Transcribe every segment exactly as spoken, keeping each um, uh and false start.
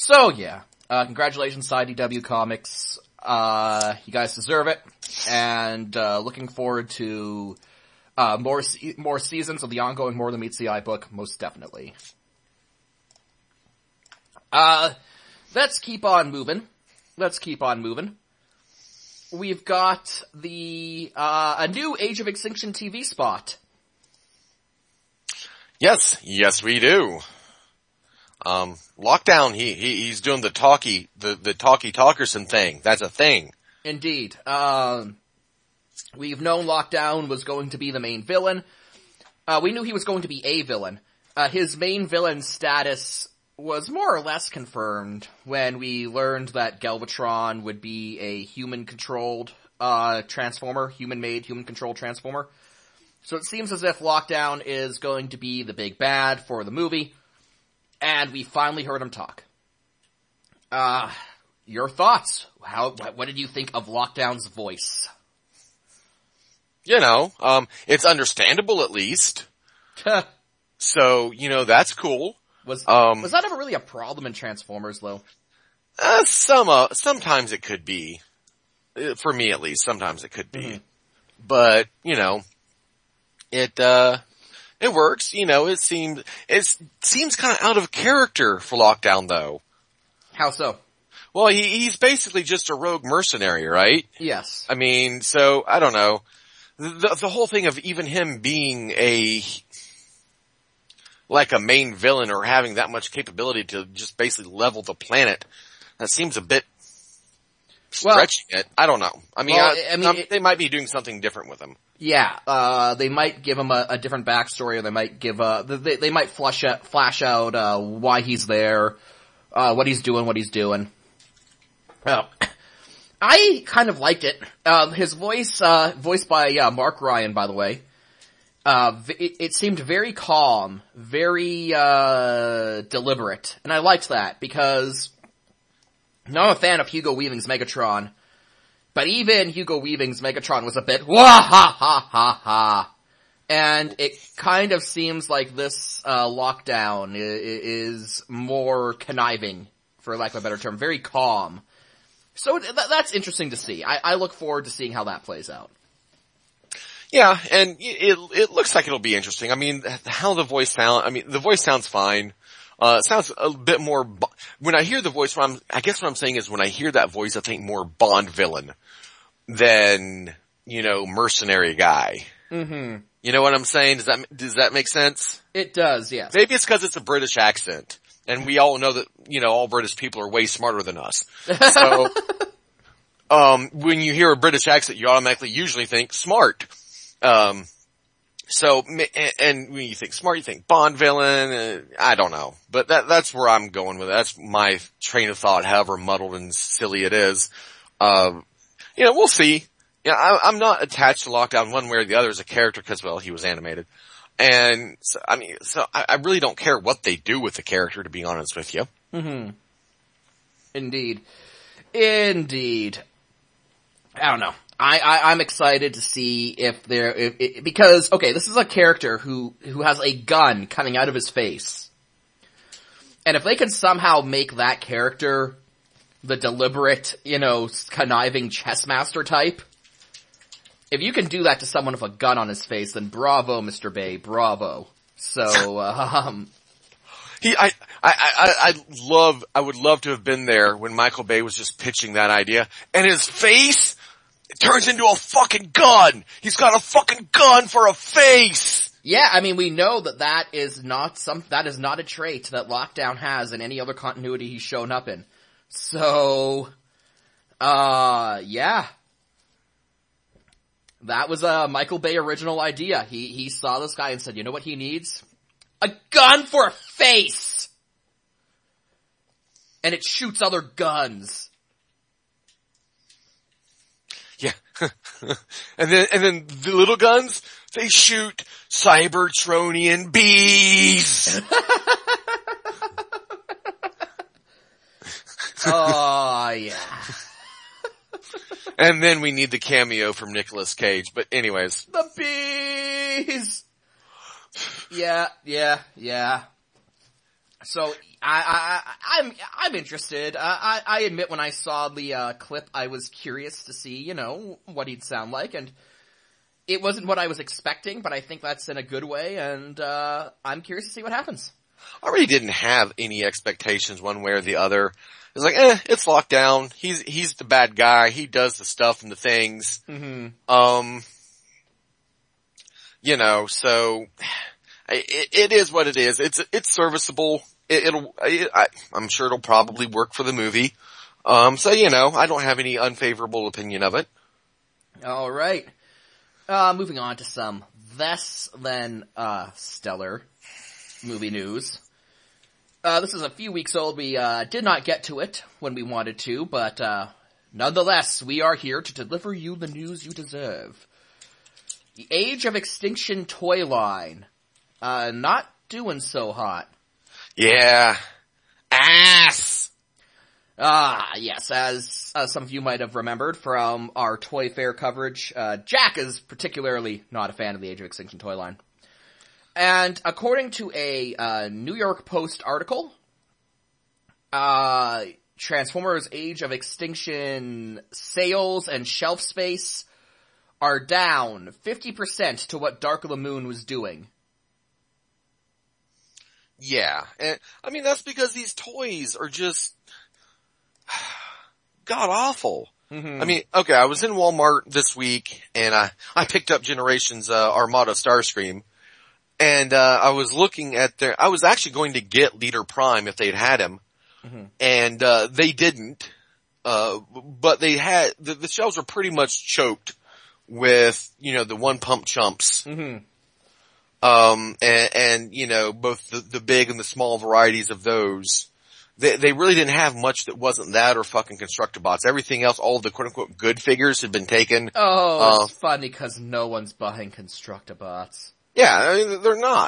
So yeah, uh, congratulations to I D W Comics. Uh, you guys deserve it, and uh, looking forward to uh, more se- more seasons of the ongoing More Than Meets the Eye book, most definitely. Uh, let's keep on moving. Let's keep on moving. We've got the uh, a new Age of Extinction T V spot. Yes, yes, we do. Um, Lockdown, he, he, he's doing the talkie, the, the talkie talkerson thing. That's a thing. Indeed. Um, we've known Lockdown was going to be the main villain. Uh, we knew he was going to be a villain. Uh, his main villain status was more or less confirmed when we learned that Galvatron would be a human-controlled, uh, transformer, human-made, human-controlled transformer. So it seems as if Lockdown is going to be the big bad for the movie. And we finally heard him talk. Uh, your thoughts? How, what did you think of Lockdown's voice? You know, um, it's understandable at least. So, you know, that's cool. Was, um, was that ever really a problem in Transformers, though? Uh, some, uh, sometimes it could be. For me at least, sometimes it could be. Mm-hmm. But, you know, it, uh, It works, you know, it seems, it seems kind of out of character for Lockdown though. How so? Well, he, he's basically just a rogue mercenary, right? Yes. I mean, so, I don't know. The, the whole thing of even him being a, like a main villain or having that much capability to just basically level the planet, that seems a bit stretching well, it. I don't know. I mean, well, I, I mean um, it, they might be doing something different with him. Yeah, uh, they might give him a, a different backstory, or they might give, uh, they, they might flush out, flash out, uh, why he's there, uh, what he's doing, what he's doing. Oh. I kind of liked it. Uh, his voice, uh, voiced by, uh, Mark Ryan, by the way, uh, it, it seemed very calm, very, uh, deliberate, and I liked that, because I'm not a fan of Hugo Weaving's Megatron. But even Hugo Weaving's Megatron was a bit wah ha ha ha ha. And it kind of seems like this, uh, Lockdown is more conniving, for lack of a better term, very calm. So th- that's interesting to see. I-, I look forward to seeing how that plays out. Yeah, and it, it looks like it'll be interesting. I mean, how the voice sound, I mean, the voice sounds fine. Uh, it sounds a bit more, when I hear the voice, what I'm, I guess what I'm saying is when I hear that voice, I think more Bond villain than, you know, mercenary guy. Mm-hmm. You know what I'm saying? Does that, does that make sense? It does, yes. Maybe it's because it's a British accent. And we all know that, you know, all British people are way smarter than us. So, um, when you hear a British accent, you automatically usually think smart. Um, So, and when you think smart, you think Bond villain, uh, I don't know. But that, that's where I'm going with it. That's my train of thought, however muddled and silly it is. Um, you know, we'll see. Yeah, I, I'm not attached to Lockdown one way or the other as a character because, well, he was animated. And, so, I mean, so I, I really don't care what they do with the character, to be honest with you. Mm-hmm. Indeed. Indeed. I don't know. I, I, I'm excited to see if there, if, if, because, okay, this is a character who, who has a gun coming out of his face. And if they can somehow make that character the deliberate, you know, conniving chess master type, if you can do that to someone with a gun on his face, then bravo, Mister Bay, bravo. So, um... He, I, I, I, I love, I would love to have been there when Michael Bay was just pitching that idea, and his face it turns into a fucking gun. He's got a fucking gun for a face. Yeah, I mean, we know that that is not some, that is not a trait that Lockdown has in any other continuity he's shown up in. So, uh, yeah. That was a Michael Bay original idea. He, he saw this guy and said, you know what he needs? A gun for a face! And it shoots other guns. Yeah. and then, and then the little guns, they shoot Cybertronian bees! Oh, yeah. And then we need the cameo from Nicolas Cage, but anyways. The bees! Yeah, yeah, yeah. So, I, I, I'm, I'm interested. Uh, I, I admit when I saw the, uh, clip, I was curious to see, you know, what he'd sound like, and it wasn't what I was expecting, but I think that's in a good way, and, uh, I'm curious to see what happens. I really didn't have any expectations one way or the other. It's like, eh, it's locked down. He's, he's the bad guy. He does the stuff and the things. Mm-hmm. Um, you know, so, it, it is what it is. It's, it's serviceable. It, it'll, it, I, I'm sure it'll probably work for the movie. Um, so, you know, I don't have any unfavorable opinion of it. Alright. Uh, moving on to some less than, uh, stellar movie news. Uh, this is a few weeks old. We, uh, did not get to it when we wanted to, but, uh, nonetheless, we are here to deliver you the news you deserve. The Age of Extinction toy line. Uh, not doing so hot. Yeah. Ass! Ah, yes, as uh, some of you might have remembered from our Toy Fair coverage, uh, Jack is particularly not a fan of the Age of Extinction toy line. And according to a uh, New York Post article, uh, Transformers Age of Extinction sales and shelf space are down fifty percent to what Dark of the Moon was doing. Yeah. And, I mean, that's because these toys are just god awful. Mm-hmm. I mean, okay, I was in Walmart this week and I, I picked up Generations, uh, Armada Starscream. And, uh, I was looking at their, I was actually going to get Leader Prime if they'd had him. Mm-hmm. And, uh, they didn't. Uh, but they had, the, the shelves were pretty much choked with, you know, the one pump chumps. Mm-hmm. Um, and, and, you know, both the, the big and the small varieties of those. They, they really didn't have much that wasn't that or fucking Constructabots. Everything else, all of the quote unquote good figures had been taken. Oh, uh, it's funny because no one's buying Constructabots. Yeah, I mean, they're not.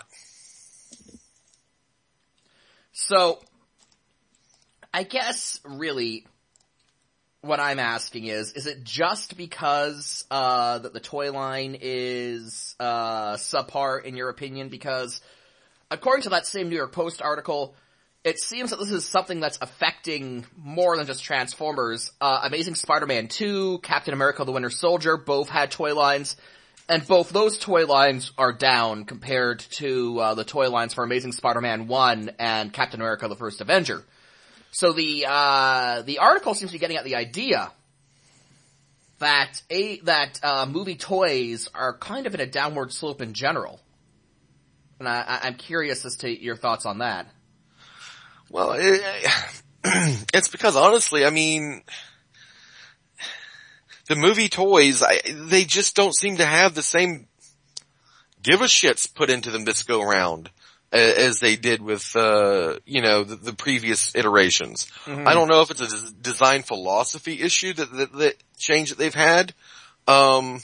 So, I guess, really, what I'm asking is, is it just because, uh, that the toy line is, uh, subpar in your opinion? Because, according to that same New York Post article, it seems that this is something that's affecting more than just Transformers. Uh, Amazing Spider-Man two, Captain America the Winter Soldier, both had toy lines, and both those toy lines are down compared to, uh, the toy lines for Amazing Spider-Man one and Captain America the First Avenger. So the, uh, the article seems to be getting at the idea that a, that, uh, movie toys are kind of in a downward slope in general. And I, I'm curious as to your thoughts on that. Well, it, it's because honestly, I mean, the movie toys, I, they just don't seem to have the same give a shits put into them this go around as they did with, uh, you know, the, the previous iterations. Mm-hmm. I don't know if it's a des- design philosophy issue that, that, that change that they've had. Um,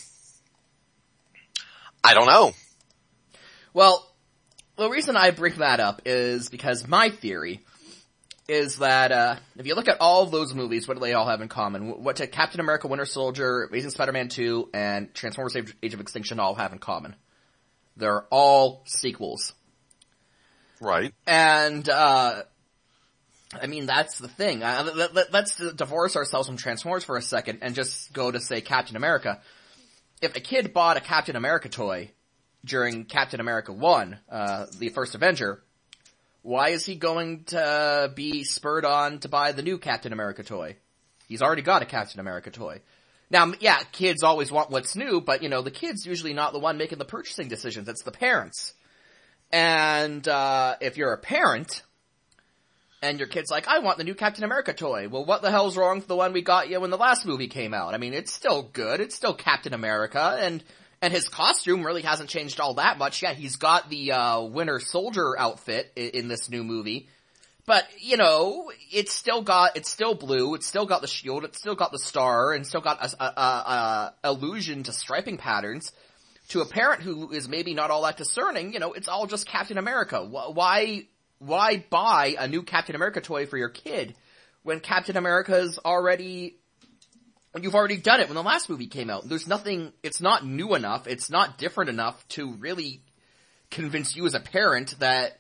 I don't know. Well, the reason I bring that up is because my theory is that, uh, if you look at all of those movies, what do they all have in common? What do Captain America, Winter Soldier, Amazing Spider-Man two, and Transformers Age, Age of Extinction all have in common? They're all sequels. Right. And, uh, I mean, that's the thing. Uh, let, let, let's divorce ourselves from Transformers for a second and just go to, say, Captain America. If a kid bought a Captain America toy during Captain America one, uh, the first Avenger, why is he going to be spurred on to buy the new Captain America toy? He's already got a Captain America toy. Now, yeah, kids always want what's new, but, you know, the kid's usually not the one making the purchasing decisions. It's the parents. And, uh, if you're a parent, and your kid's like, I want the new Captain America toy. Well, what the hell's wrong with the one we got you when the last movie came out? I mean, it's still good. It's still Captain America, and, and his costume really hasn't changed all that much. Yeah, he's got the, uh, Winter Soldier outfit in, in this new movie. But, you know, it's still got, it's still blue, it's still got the shield, it's still got the star, and still got a, a, a, a allusion to striping patterns. To a parent who is maybe not all that discerning, you know, it's all just Captain America. Why, why buy a new Captain America toy for your kid when Captain America's already, you've already done it when the last movie came out? There's nothing, it's not new enough, it's not different enough to really convince you as a parent that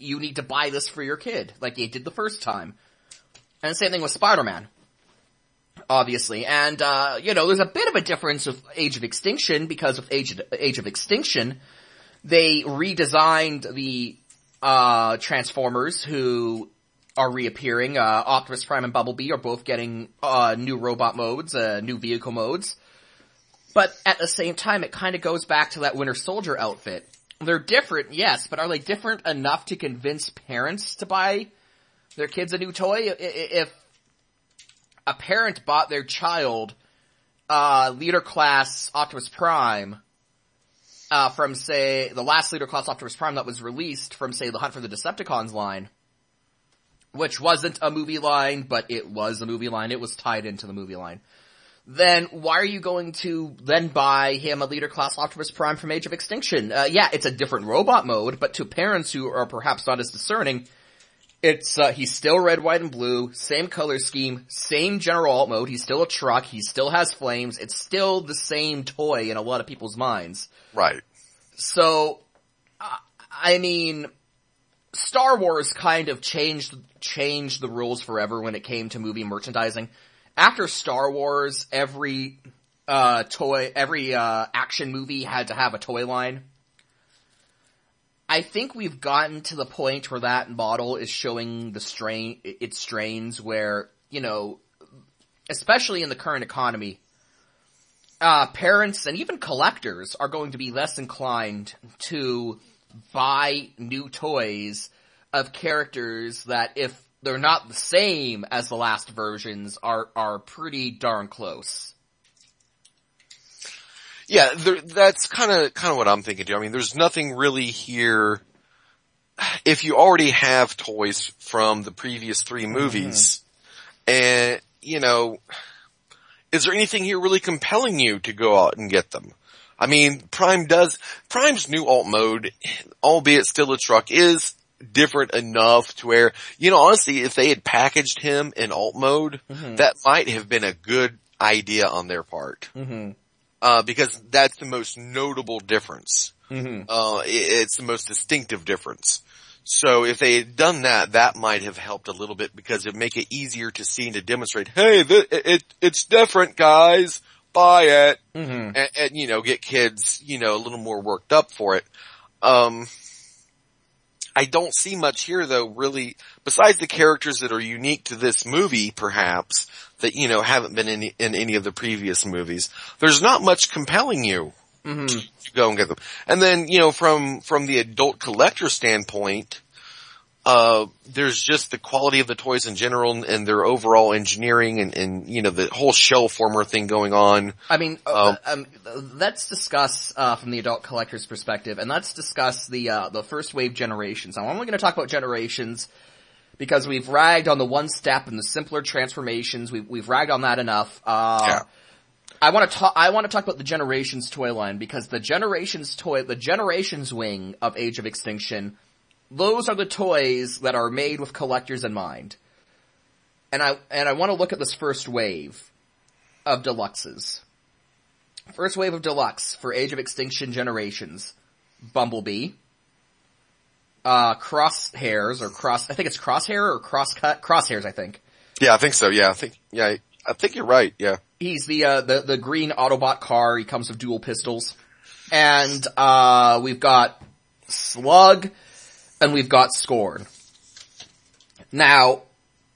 you need to buy this for your kid, like you did the first time. And the same thing with Spider-Man. Obviously. And, uh, you know, there's a bit of a difference with Age of Extinction, because with Age of, Age of Extinction, they redesigned the, uh, Transformers who are reappearing. Uh, Optimus Prime and Bumblebee are both getting, uh, new robot modes, uh, new vehicle modes. But at the same time, it kind of goes back to that Winter Soldier outfit. They're different, yes, but are they different enough to convince parents to buy their kids a new toy? If a parent bought their child, uh, Leader Class Optimus Prime, uh, from, say, the last Leader Class Optimus Prime that was released from, say, the Hunt for the Decepticons line, which wasn't a movie line, but it was a movie line. It was tied into the movie line. Then why are you going to then buy him a Leader Class Optimus Prime from Age of Extinction? Uh, yeah, it's a different robot mode, but to parents who are perhaps not as discerning, it's, uh, he's still red, white, and blue, same color scheme, same general alt mode, he's still a truck, he still has flames, it's still the same toy in a lot of people's minds. Right. So, uh, I mean, Star Wars kind of changed, changed the rules forever when it came to movie merchandising. After Star Wars, every, uh, toy, every, uh, action movie had to have a toy line. I think we've gotten to the point where that model is showing the strain, its strains where, you know, especially in the current economy, uh, parents and even collectors are going to be less inclined to buy new toys of characters that, if they're not the same as the last versions, are, are pretty darn close. Yeah, there, that's kind of, kind of what I'm thinking too. I mean, there's nothing really here. If you already have toys from the previous three movies, mm-hmm. and, you know, is there anything here really compelling you to go out and get them? I mean, Prime does, Prime's new alt mode, albeit still a truck, is different enough to where, you know, honestly, if they had packaged him in alt mode, mm-hmm. that might have been a good idea on their part. Mm-hmm. Uh, because that's the most notable difference. Mm-hmm. Uh, it, it's the most distinctive difference. So if they had done that, that might have helped a little bit, because it'd make it easier to see and to demonstrate, hey, th- it, it, it's different, guys. Buy it. Mm-hmm. And, and, you know, get kids, you know, a little more worked up for it. Um, I don't see much here though, really, besides the characters that are unique to this movie, perhaps, that, you know, haven't been in, in any of the previous movies. There's not much compelling you mm-hmm. to go and get them. And then, you know, from, from the adult collector standpoint, uh, there's just the quality of the toys in general and their overall engineering and, and, you know, the whole shell former thing going on. I mean, um, um, let's discuss, uh, from the adult collector's perspective, and let's discuss the, uh, the first wave generations. I'm only going to talk about generations because we've ragged on the one step and the simpler transformations. We've, we've ragged on that enough. Uh, yeah. I want to talk, I want to talk about the Generations toy line, because the Generations toy, the Generations wing of Age of Extinction, those are the toys that are made with collectors in mind. And I, and I want to look at this first wave of deluxes. First wave of deluxe for Age of Extinction Generations. Bumblebee. Uh, Crosshairs, or cross, I think it's Crosshair or Crosscut? Crosshairs, I think. Yeah, I think so, yeah, I think, yeah, I think you're right, yeah. He's the, uh, the, the green Autobot car, he comes with dual pistols. And, uh, we've got Slug, and we've got Scorn. Now,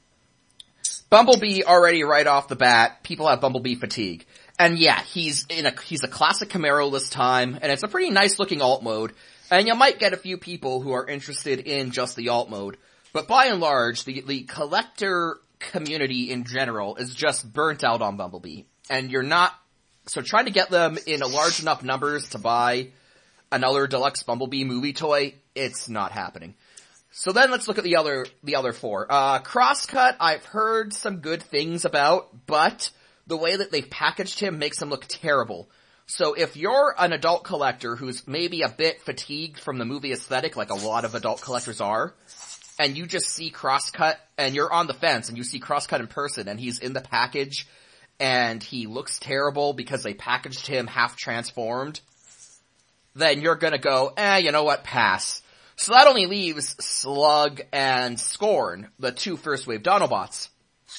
Bumblebee already right off the bat, people have Bumblebee fatigue. And yeah, he's in a, he's a classic Camaro this time, and it's a pretty nice looking alt mode. And you might get a few people who are interested in just the alt mode. But by and large, the, the collector community in general is just burnt out on Bumblebee. And you're not, so trying to get them in a large enough numbers to buy another deluxe Bumblebee movie toy, it's not happening. So then let's look at the other, the other four. Uh, Crosscut, I've heard some good things about, but the way that they've packaged him makes him look terrible. So if you're an adult collector who's maybe a bit fatigued from the movie aesthetic, like a lot of adult collectors are, and you just see Crosscut, and you're on the fence, and you see Crosscut in person, and he's in the package, and he looks terrible because they packaged him half transformed, then you're gonna go, eh, you know what, pass. So that only leaves Slug and Scorn, the two first wave Dinobots.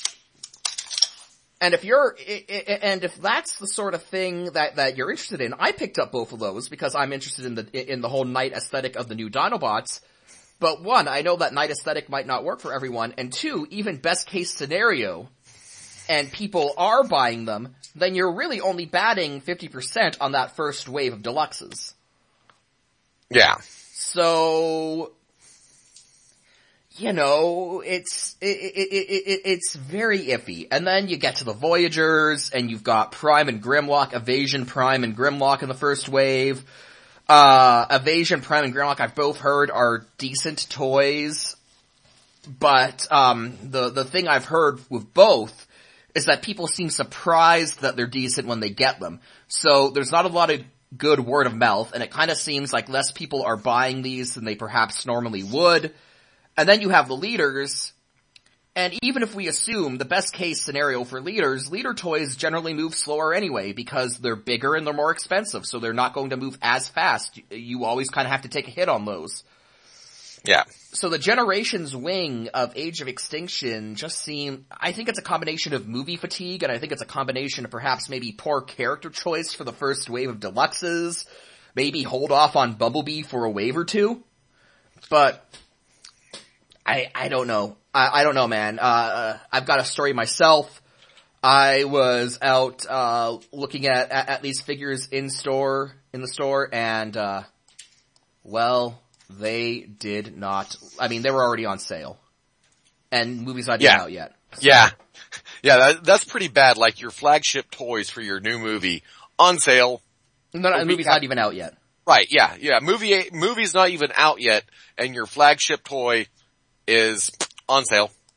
And if you're, and if that's the sort of thing that, that you're interested in, I picked up both of those because I'm interested in the, in the whole night aesthetic of the new Dinobots. But one, I know that night aesthetic might not work for everyone, and two, even best case scenario, and people are buying them, then you're really only batting fifty percent on that first wave of deluxes. Yeah. So, you know, it's, it, it, it, it, it's very iffy. And then you get to the Voyagers, and you've got Prime and Grimlock, Evasion, Prime, and Grimlock in the first wave. Uh, Evasion, Prime, and Grimlock I've both heard are decent toys. But, um, the, the thing I've heard with both is that people seem surprised that they're decent when they get them. So there's not a lot of good word of mouth, and it kind of seems like less people are buying these than they perhaps normally would. And then you have the leaders, and even if we assume the best case scenario for leaders, leader toys generally move slower anyway because they're bigger and they're more expensive, so they're not going to move as fast. You always kind of have to take a hit on those. Yeah. So the Generations wing of Age of Extinction just seem, I think it's a combination of movie fatigue, and I think it's a combination of perhaps maybe poor character choice for the first wave of deluxes, maybe hold off on Bumblebee for a wave or two, but I, I don't know. I, I don't know, man. Uh, I've got a story myself. I was out, uh, looking at, at, at these figures in store, in the store, and, uh, well, they did not, I mean, they were already on sale. And movies not even yeah. out yet. So. Yeah. Yeah, that, that's pretty bad. Like your flagship toys for your new movie on sale. No, no, the movie's not even out yet. Right, yeah, yeah. Movie, movie's not even out yet, and your flagship toy is on sale.